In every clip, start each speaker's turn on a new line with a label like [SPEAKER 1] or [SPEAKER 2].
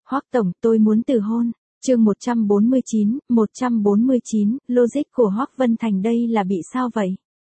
[SPEAKER 1] Hoắc tổng, tôi muốn từ hôn. Chương 149, logic của Hoắc Vân Thành đây là bị sao vậy?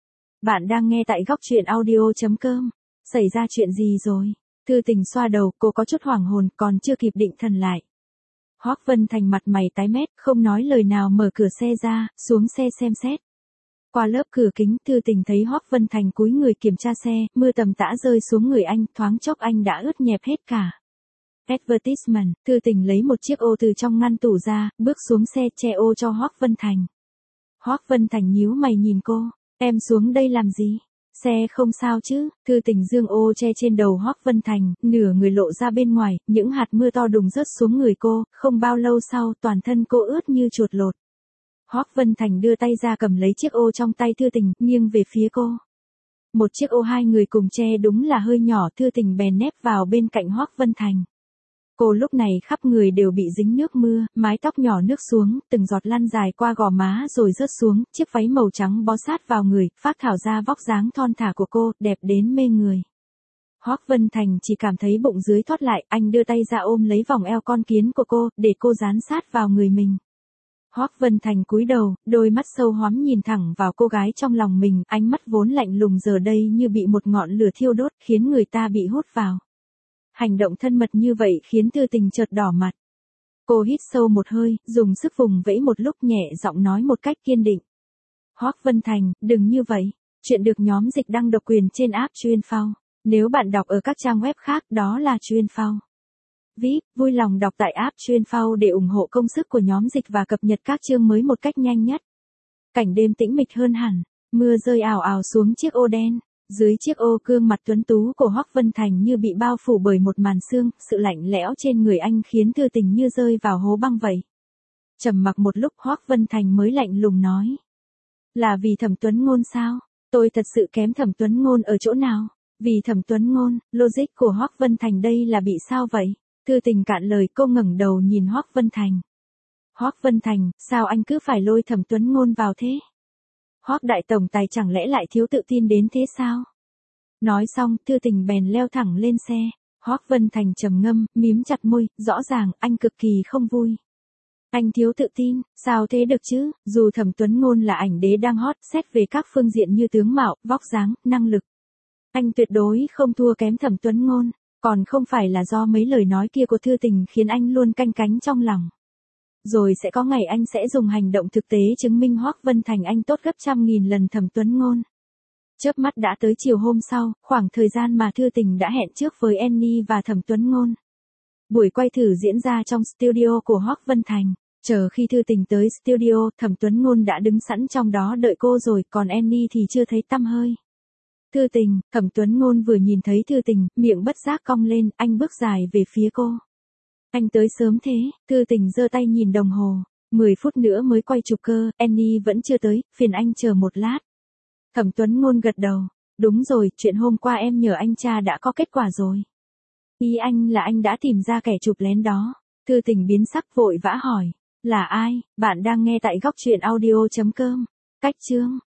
[SPEAKER 1] Bạn đang nghe tại góc truyện audio.com. Xảy ra chuyện gì rồi? Thư Tình xoa đầu, cô có chút hoảng hồn, còn chưa kịp định thần lại. Hoắc Vân Thành mặt mày tái mét, không nói lời nào mở cửa xe ra, xuống xe xem xét. Qua lớp cửa kính, Thư Tình thấy Hoắc Vân Thành cúi người kiểm tra xe, mưa tầm tã rơi xuống người anh, thoáng chốc anh đã ướt nhẹp hết cả. Advertisement, Thư Tình lấy một chiếc ô từ trong ngăn tủ ra, bước xuống xe che ô cho Hoắc Vân Thành. Hoắc Vân Thành nhíu mày nhìn cô, em xuống đây làm gì? Xe không sao chứ? Thư Tình dương ô che trên đầu Hoắc Vân Thành, nửa người lộ ra bên ngoài, những hạt mưa to đùng rớt xuống người cô, không bao lâu sau toàn thân cô ướt như chuột lột. Hoắc Vân Thành đưa tay ra cầm lấy chiếc ô trong tay Thư Tình, nghiêng về phía cô. Một chiếc ô hai người cùng che đúng là hơi nhỏ, Thư Tình bèn nép vào bên cạnh Hoắc Vân Thành. Cô lúc này khắp người đều bị dính nước mưa, mái tóc nhỏ nước xuống, từng giọt lăn dài qua gò má rồi rớt xuống, chiếc váy màu trắng bó sát vào người, phác thảo ra vóc dáng thon thả của cô, đẹp đến mê người. Hoắc Vân Thành chỉ cảm thấy bụng dưới thoát lại, anh đưa tay ra ôm lấy vòng eo con kiến của cô, để cô dán sát vào người mình. Hoắc Vân Thành cúi đầu, đôi mắt sâu hoắm nhìn thẳng vào cô gái trong lòng mình, ánh mắt vốn lạnh lùng giờ đây như bị một ngọn lửa thiêu đốt, khiến người ta bị hút vào. Hành động thân mật như vậy khiến Thư Tình chợt đỏ mặt. Cô hít sâu một hơi, dùng sức vùng vẫy một lúc, nhẹ giọng nói một cách kiên định. Hoắc Vân Thành, đừng như vậy. Chuyện được nhóm dịch đăng độc quyền trên app Chuyên.Phao. Nếu bạn đọc ở các trang web khác đó là Chuyên.Phao. VIP, vui lòng đọc tại app Chuyên.Phao để ủng hộ công sức của nhóm dịch và cập nhật các chương mới một cách nhanh nhất. Cảnh đêm tĩnh mịch hơn hẳn, mưa rơi ào ào xuống chiếc ô đen. Dưới chiếc ô, gương mặt tuấn tú của Hoắc Vân Thành như bị bao phủ bởi một màn sương, sự lạnh lẽo trên người anh khiến Thư Tình như rơi vào hố băng vậy. Trầm mặc một lúc, Hoắc Vân Thành mới lạnh lùng nói. Là vì Thẩm Tuấn Ngôn sao? Tôi thật sự kém Thẩm Tuấn Ngôn ở chỗ nào? Vì Thẩm Tuấn Ngôn, logic của Hoắc Vân Thành đây là bị sao vậy? Thư Tình cạn lời, cô ngẩng đầu nhìn Hoắc Vân Thành. Hoắc Vân Thành, sao anh cứ phải lôi Thẩm Tuấn Ngôn vào thế? Hoắc đại tổng tài chẳng lẽ lại thiếu tự tin đến thế sao? Nói xong, Thư Tình bèn leo thẳng lên xe. Hoắc Vân Thành trầm ngâm, mím chặt môi, rõ ràng anh cực kỳ không vui. Anh thiếu tự tin, sao thế được chứ? Dù Thẩm Tuấn Ngôn là ảnh đế đang hot, xét về các phương diện như tướng mạo, vóc dáng, năng lực, anh tuyệt đối không thua kém Thẩm Tuấn Ngôn, còn không phải là do mấy lời nói kia của Thư Tình khiến anh luôn canh cánh trong lòng. Rồi sẽ có ngày anh sẽ dùng hành động thực tế chứng minh Hoắc Vân Thành anh tốt gấp trăm nghìn lần Thẩm Tuấn Ngôn. Chớp mắt đã tới chiều hôm sau, khoảng thời gian mà Thư Tình đã hẹn trước với Annie và Thẩm Tuấn Ngôn. Buổi quay thử diễn ra trong studio của Hoắc Vân Thành. Chờ khi Thư Tình tới studio, Thẩm Tuấn Ngôn đã đứng sẵn trong đó đợi cô rồi, còn Annie thì chưa thấy tăm hơi. Thư Tình, Thẩm Tuấn Ngôn vừa nhìn thấy Thư Tình, miệng bất giác cong lên, anh bước dài về phía cô. Anh tới sớm thế? Thư Tình giơ tay nhìn đồng hồ. 10 phút nữa mới quay chụp cơ, Annie vẫn chưa tới, phiền anh chờ một lát. Thẩm Tuấn Ngôn gật đầu. Đúng rồi, chuyện hôm qua em nhờ anh tra đã có kết quả rồi. Ý anh là anh đã tìm ra kẻ chụp lén đó. Thư Tình biến sắc vội vã hỏi. Là ai? Bạn đang nghe tại góc truyện audio.com. Cách chương.